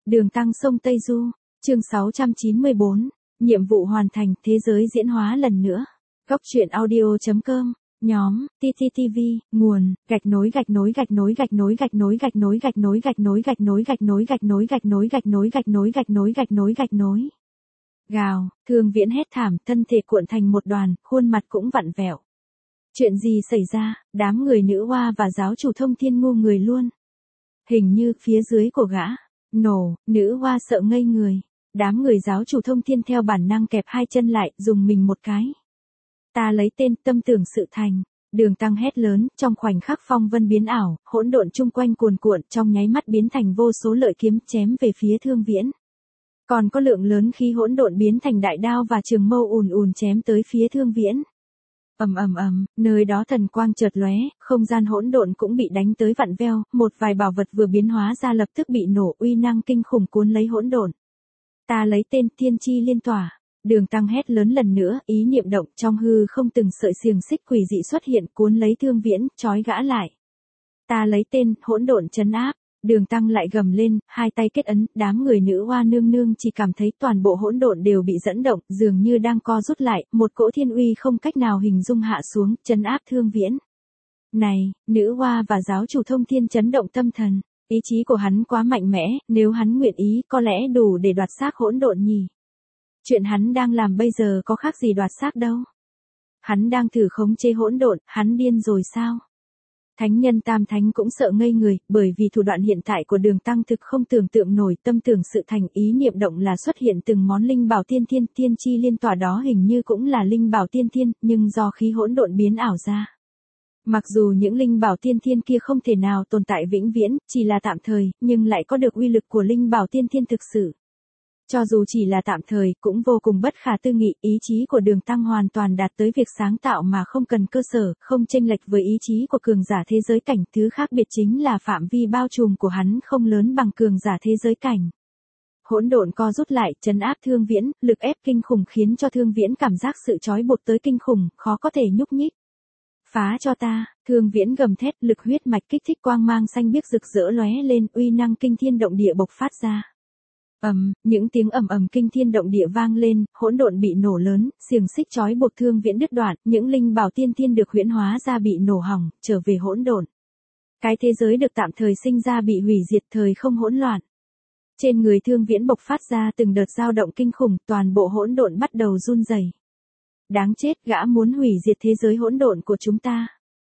Đường Tăng sông Tây Du, chương 694, nhiệm vụ hoàn thành, thế giới diễn hóa lần nữa. Góc truyện audio.com, nhóm, TTTV, nguồn, gạch nối. Gào, Thương Viễn hét thảm, thân thể cuộn thành một đoàn, khuôn mặt cũng vặn vẹo. Chuyện gì xảy ra, đám người nữ oa và giáo chủ Thông Thiên ngu người luôn. Hình như phía dưới của gã, nổ, nữ oa sợ ngây người. Đám người giáo chủ Thông Thiên theo bản năng kẹp hai chân lại, dùng mình một cái. Ta lấy tên, tâm tưởng sự thành. Đường Tăng hét lớn, trong khoảnh khắc phong vân biến ảo, hỗn độn chung quanh cuồn cuộn, trong nháy mắt biến thành vô số lợi kiếm chém về phía Thương Viễn. Còn có lượng lớn khí hỗn độn biến thành đại đao và trường mâu ùn ùn chém tới phía Thương Viễn. Nơi đó thần quang chợt lóe, không gian hỗn độn cũng bị đánh tới vặn veo, một vài bảo vật vừa biến hóa ra lập tức bị nổ, uy năng kinh khủng cuốn lấy hỗn độn. Ta lấy tên Thiên Chi Liên Tỏa. Đường Tăng hét lớn lần nữa, ý niệm động, trong hư không từng sợi xiềng xích quỷ dị xuất hiện, cuốn lấy Thương Viễn, trói gã lại. Ta lấy tên Hỗn Độn trấn áp. Đường Tăng lại gầm lên, hai tay kết ấn, đám người nữ oa nương nương chỉ cảm thấy toàn bộ hỗn độn đều bị dẫn động, dường như đang co rút lại, một cỗ thiên uy không cách nào hình dung hạ xuống, trấn áp Thương Viễn. Này, nữ oa và giáo chủ Thông Thiên chấn động tâm thần, ý chí của hắn quá mạnh mẽ, nếu hắn nguyện ý có lẽ đủ để đoạt xác hỗn độn nhỉ. Chuyện hắn đang làm bây giờ có khác gì đoạt xác đâu. Hắn đang thử khống chế hỗn độn, hắn điên rồi sao? Thánh nhân Tam Thánh cũng sợ ngây người, bởi vì thủ đoạn hiện tại của Đường Tăng thực không tưởng tượng nổi, tâm tưởng sự thành, ý niệm động là xuất hiện từng món linh bảo tiên thiên, Thiên Chi Liên Tỏa đó hình như cũng là linh bảo tiên thiên, nhưng do khí hỗn độn biến ảo ra. Mặc dù những linh bảo tiên thiên kia không thể nào tồn tại vĩnh viễn, chỉ là tạm thời, nhưng lại có được uy lực của linh bảo tiên thiên thực sự. Cho dù chỉ là tạm thời, cũng vô cùng bất khả tư nghị, ý chí của Đường Tăng hoàn toàn đạt tới việc sáng tạo mà không cần cơ sở, không chênh lệch với ý chí của cường giả thế giới cảnh, thứ khác biệt chính là phạm vi bao trùm của hắn không lớn bằng cường giả thế giới cảnh. Hỗn độn co rút lại, trấn áp Thương Viễn, lực ép kinh khủng khiến cho Thương Viễn cảm giác sự trói buộc tới kinh khủng, khó có thể nhúc nhích. Phá cho ta, Thương Viễn gầm thét, lực huyết mạch kích thích quang mang xanh biếc rực rỡ lóe lên, uy năng kinh thiên động địa bộc phát ra. Những tiếng ầm kinh thiên động địa vang lên, hỗn độn bị nổ lớn, xiềng xích trói buộc Thương Viễn đứt đoạn, những linh bảo tiên thiên được huyễn hóa ra bị nổ hỏng, trở về hỗn độn. Cái thế giới được tạm thời sinh ra bị hủy diệt, thời không hỗn loạn. Trên người Thương Viễn bộc phát ra từng đợt dao động kinh khủng, toàn bộ hỗn độn bắt đầu run rẩy. Đáng chết, gã muốn hủy diệt thế giới hỗn độn của chúng ta.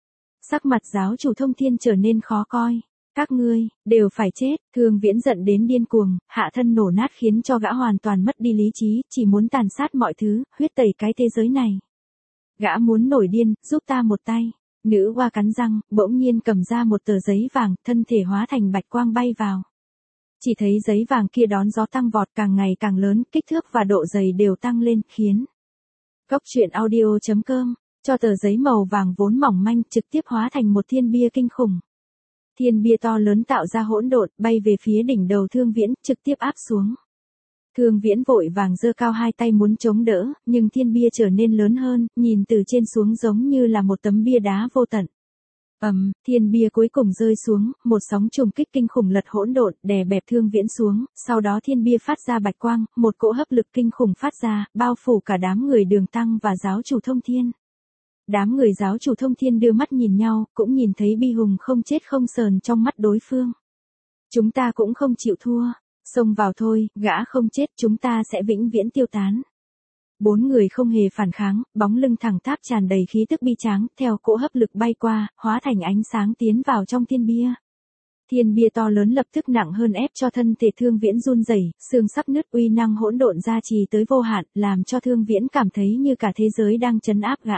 Sắc mặt giáo chủ Thông Thiên trở nên khó coi. Các ngươi, đều phải chết, Thương Viễn giận đến điên cuồng, hạ thân nổ nát khiến cho gã hoàn toàn mất đi lý trí, chỉ muốn tàn sát mọi thứ, huyết tẩy cái thế giới này. Gã muốn nổi điên, giúp ta một tay. Nữ oa cắn răng, bỗng nhiên cầm ra một tờ giấy vàng, thân thể hóa thành bạch quang bay vào. Chỉ thấy giấy vàng kia đón gió tăng vọt, càng ngày càng lớn, kích thước và độ dày đều tăng lên, khiến Góc truyện audio.com, cho tờ giấy màu vàng vốn mỏng manh trực tiếp hóa thành một thiên bia kinh khủng. Thiên bia to lớn tạo ra hỗn độn, bay về phía đỉnh đầu Thương Viễn, trực tiếp áp xuống. Thương Viễn vội vàng giơ cao hai tay muốn chống đỡ, nhưng thiên bia trở nên lớn hơn, nhìn từ trên xuống giống như là một tấm bia đá vô tận. Thiên bia cuối cùng rơi xuống, một sóng trùng kích kinh khủng lật hỗn độn, đè bẹp Thương Viễn xuống, sau đó thiên bia phát ra bạch quang, một cỗ hấp lực kinh khủng phát ra, bao phủ cả đám người Đường Tăng và giáo chủ Thông Thiên. Đám người giáo chủ Thông Thiên đưa mắt nhìn nhau, cũng nhìn thấy bi hùng không chết không sờn trong mắt đối phương. Chúng ta cũng không chịu thua, xông vào thôi, gã không chết chúng ta sẽ vĩnh viễn tiêu tán. Bốn người không hề phản kháng, bóng lưng thẳng tắp tràn đầy khí tức bi tráng, theo cỗ hấp lực bay qua, hóa thành ánh sáng tiến vào trong thiên bia. Thiên bia to lớn lập tức nặng hơn ép cho thân thể Thương Viễn run rẩy, xương sắp nứt, uy năng hỗn độn gia trì tới vô hạn, làm cho Thương Viễn cảm thấy như cả thế giới đang trấn áp gã.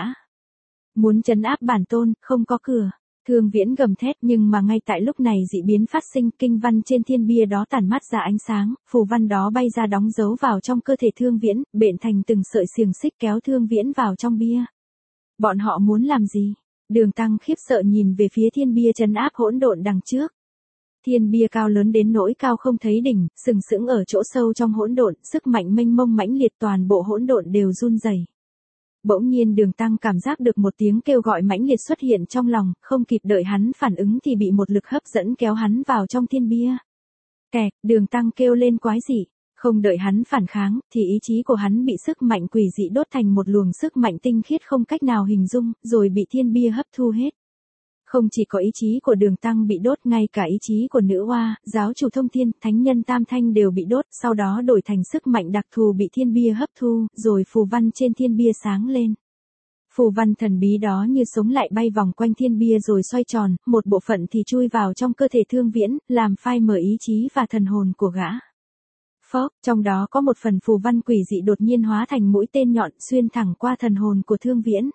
Muốn trấn áp bản tôn, không có cửa. Thương Viễn gầm thét, nhưng mà ngay tại lúc này dị biến phát sinh, kinh văn trên thiên bia đó tản mát ra ánh sáng, phù văn đó bay ra đóng dấu vào trong cơ thể Thương Viễn, bện thành từng sợi xiềng xích kéo Thương Viễn vào trong bia. Bọn họ muốn làm gì? Đường Tăng khiếp sợ nhìn về phía thiên bia trấn áp hỗn độn đằng trước. Thiên bia cao lớn đến nỗi cao không thấy đỉnh, sừng sững ở chỗ sâu trong hỗn độn, sức mạnh mênh mông mãnh liệt, toàn bộ hỗn độn đều run rẩy. Bỗng nhiên Đường Tăng cảm giác được một tiếng kêu gọi mãnh liệt xuất hiện trong lòng, không kịp đợi hắn phản ứng thì bị một lực hấp dẫn kéo hắn vào trong thiên bia. Kẹt, Đường Tăng kêu lên quái dị. Không đợi hắn phản kháng, thì ý chí của hắn bị sức mạnh quỷ dị đốt thành một luồng sức mạnh tinh khiết không cách nào hình dung, rồi bị thiên bia hấp thu hết. Không chỉ có ý chí của Đường Tăng bị đốt, ngay cả ý chí của nữ oa, giáo chủ thông thiên, thánh nhân tam thanh đều bị đốt, sau đó đổi thành sức mạnh đặc thù bị thiên bia hấp thu, rồi phù văn trên thiên bia sáng lên. Phù văn thần bí đó như sống lại bay vòng quanh thiên bia rồi xoay tròn, một bộ phận thì chui vào trong cơ thể Thương Viễn, làm phai mờ ý chí và thần hồn của gã. Phốc, trong đó có một phần phù văn quỷ dị đột nhiên hóa thành mũi tên nhọn xuyên thẳng qua thần hồn của Thương Viễn.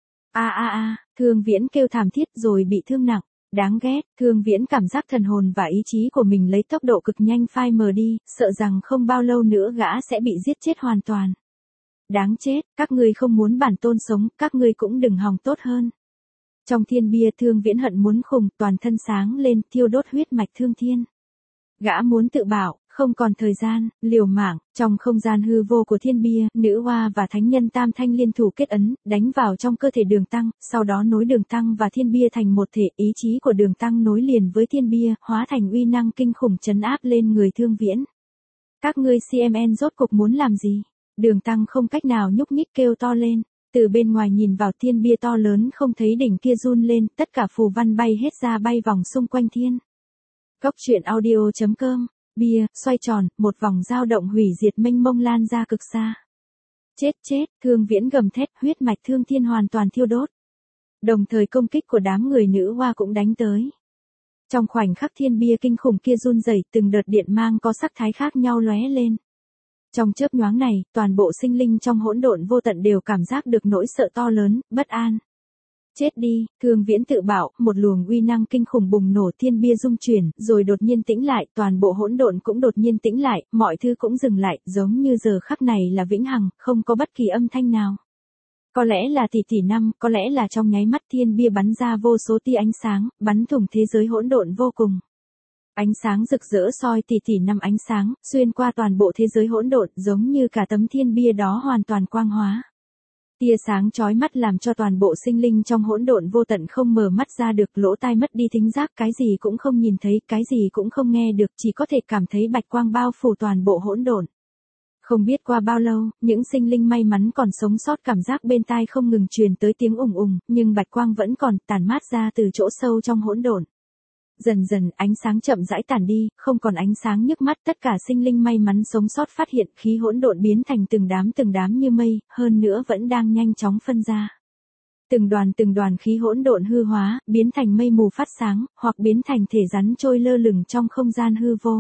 Thương Viễn kêu thảm thiết rồi bị thương nặng. Đáng ghét, Thương Viễn cảm giác thần hồn và ý chí của mình lấy tốc độ cực nhanh phai mờ đi, sợ rằng không bao lâu nữa gã sẽ bị giết chết hoàn toàn. Đáng chết, các ngươi không muốn bản tôn sống, các ngươi cũng đừng hòng tốt hơn. Trong thiên bia Thương Viễn hận muốn khùng, toàn thân sáng lên, thiêu đốt huyết mạch thương thiên. Gã muốn tự bảo, không còn thời gian, liều mạng, trong không gian hư vô của thiên bia, nữ oa và thánh nhân tam thanh liên thủ kết ấn, đánh vào trong cơ thể Đường Tăng, sau đó nối Đường Tăng và thiên bia thành một thể, ý chí của Đường Tăng nối liền với thiên bia, hóa thành uy năng kinh khủng trấn áp lên người Thương Viễn. Các ngươi CMN rốt cục muốn làm gì? Đường Tăng không cách nào nhúc nhích kêu to lên, từ bên ngoài nhìn vào thiên bia to lớn không thấy đỉnh kia run lên, tất cả phù văn bay hết ra bay vòng xung quanh thiên. Góc truyện audio.com, bia, xoay tròn, một vòng dao động hủy diệt mênh mông lan ra cực xa. Chết, Thương Viễn gầm thét, huyết mạch thương thiên hoàn toàn thiêu đốt. Đồng thời công kích của đám người nữ hoa cũng đánh tới. Trong khoảnh khắc thiên bia kinh khủng kia run rẩy, từng đợt điện mang có sắc thái khác nhau lóe lên. Trong chớp nhoáng này, toàn bộ sinh linh trong hỗn độn vô tận đều cảm giác được nỗi sợ to lớn, bất an. Chết đi, Thương Viễn tự bảo, một luồng uy năng kinh khủng bùng nổ, thiên bia rung chuyển, rồi đột nhiên tĩnh lại, toàn bộ hỗn độn cũng đột nhiên tĩnh lại, mọi thứ cũng dừng lại, giống như giờ khắc này là vĩnh hằng, không có bất kỳ âm thanh nào. Có lẽ là tỷ năm, có lẽ là trong nháy mắt thiên bia bắn ra vô số tia ánh sáng, bắn thủng thế giới hỗn độn vô cùng. Ánh sáng rực rỡ soi tỷ năm ánh sáng, xuyên qua toàn bộ thế giới hỗn độn, giống như cả tấm thiên bia đó hoàn toàn quang hóa. Tia sáng chói mắt làm cho toàn bộ sinh linh trong hỗn độn vô tận không mở mắt ra được, lỗ tai mất đi thính giác, cái gì cũng không nhìn thấy, cái gì cũng không nghe được, chỉ có thể cảm thấy bạch quang bao phủ toàn bộ hỗn độn. Không biết qua bao lâu, những sinh linh may mắn còn sống sót cảm giác bên tai không ngừng truyền tới tiếng ùng ùng, nhưng bạch quang vẫn còn tản mát ra từ chỗ sâu trong hỗn độn. Dần dần, ánh sáng chậm rãi tản đi, không còn ánh sáng nhức mắt, tất cả sinh linh may mắn sống sót phát hiện khí hỗn độn biến thành từng đám như mây, hơn nữa vẫn đang nhanh chóng phân ra. Từng đoàn khí hỗn độn hư hóa, biến thành mây mù phát sáng, hoặc biến thành thể rắn trôi lơ lửng trong không gian hư vô.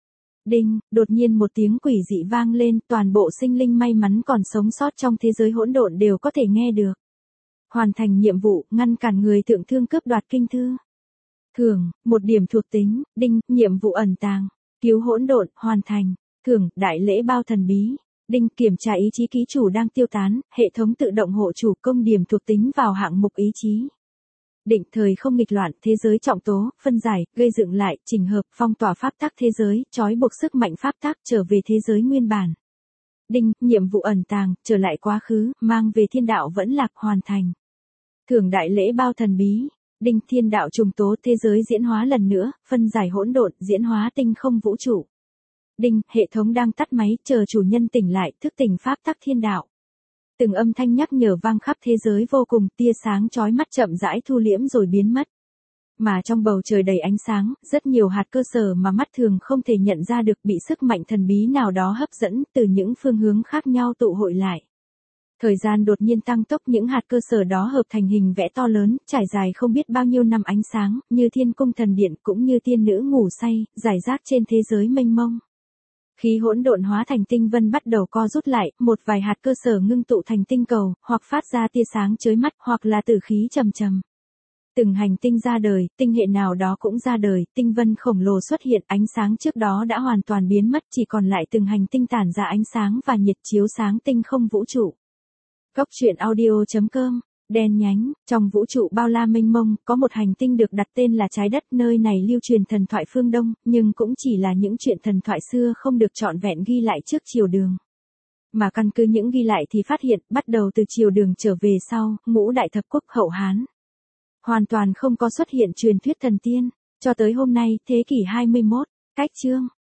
Đinh, đột nhiên một tiếng quỷ dị vang lên, toàn bộ sinh linh may mắn còn sống sót trong thế giới hỗn độn đều có thể nghe được. Hoàn thành nhiệm vụ, ngăn cản người thượng thương cướp đoạt kinh thư. Thưởng, 1 điểm thuộc tính. Đinh, nhiệm vụ ẩn tàng, cứu hỗn độn, hoàn thành. Thưởng, đại lễ bao thần bí. Đinh, kiểm tra ý chí ký chủ đang tiêu tán, hệ thống tự động hộ chủ, công điểm thuộc tính vào hạng mục ý chí. Định, thời không nghịch loạn, thế giới trọng tố, phân giải, gây dựng lại, chỉnh hợp, phong tỏa pháp tắc thế giới, trói buộc sức mạnh pháp tắc trở về thế giới nguyên bản. Đinh, nhiệm vụ ẩn tàng, trở lại quá khứ, mang về thiên đạo vẫn lạc, hoàn thành. Thưởng, đại lễ bao thần bí. Đinh, thiên đạo trùng tố, thế giới diễn hóa lần nữa, phân giải hỗn độn, diễn hóa tinh không vũ trụ. Đinh, hệ thống đang tắt máy, chờ chủ nhân tỉnh lại, thức tỉnh pháp tắc thiên đạo. Từng âm thanh nhắc nhở vang khắp thế giới vô cùng, tia sáng chói mắt chậm rãi thu liễm rồi biến mất. Mà trong bầu trời đầy ánh sáng, rất nhiều hạt cơ sở mà mắt thường không thể nhận ra được bị sức mạnh thần bí nào đó hấp dẫn từ những phương hướng khác nhau tụ hội lại. Thời gian đột nhiên tăng tốc, những hạt cơ sở đó hợp thành hình vẽ to lớn, trải dài không biết bao nhiêu năm ánh sáng, như thiên cung thần điện cũng như tiên nữ ngủ say, rải rác trên thế giới mênh mông. Khí hỗn độn hóa thành tinh vân bắt đầu co rút lại, một vài hạt cơ sở ngưng tụ thành tinh cầu, hoặc phát ra tia sáng chói mắt, hoặc là tử khí trầm trầm. Từng hành tinh ra đời, tinh hệ nào đó cũng ra đời, tinh vân khổng lồ xuất hiện, ánh sáng trước đó đã hoàn toàn biến mất, chỉ còn lại từng hành tinh tản ra ánh sáng và nhiệt chiếu sáng tinh không vũ trụ. Góc truyện audio.com, đen nhánh, trong vũ trụ bao la mênh mông, có một hành tinh được đặt tên là trái đất, nơi này lưu truyền thần thoại phương Đông, nhưng cũng chỉ là những chuyện thần thoại xưa không được trọn vẹn ghi lại trước triều Đường. Mà căn cứ những ghi lại thì phát hiện, bắt đầu từ triều Đường trở về sau, ngũ đại thập quốc hậu Hán. Hoàn toàn không có xuất hiện truyền thuyết thần tiên, cho tới hôm nay, thế kỷ 21, cách chương.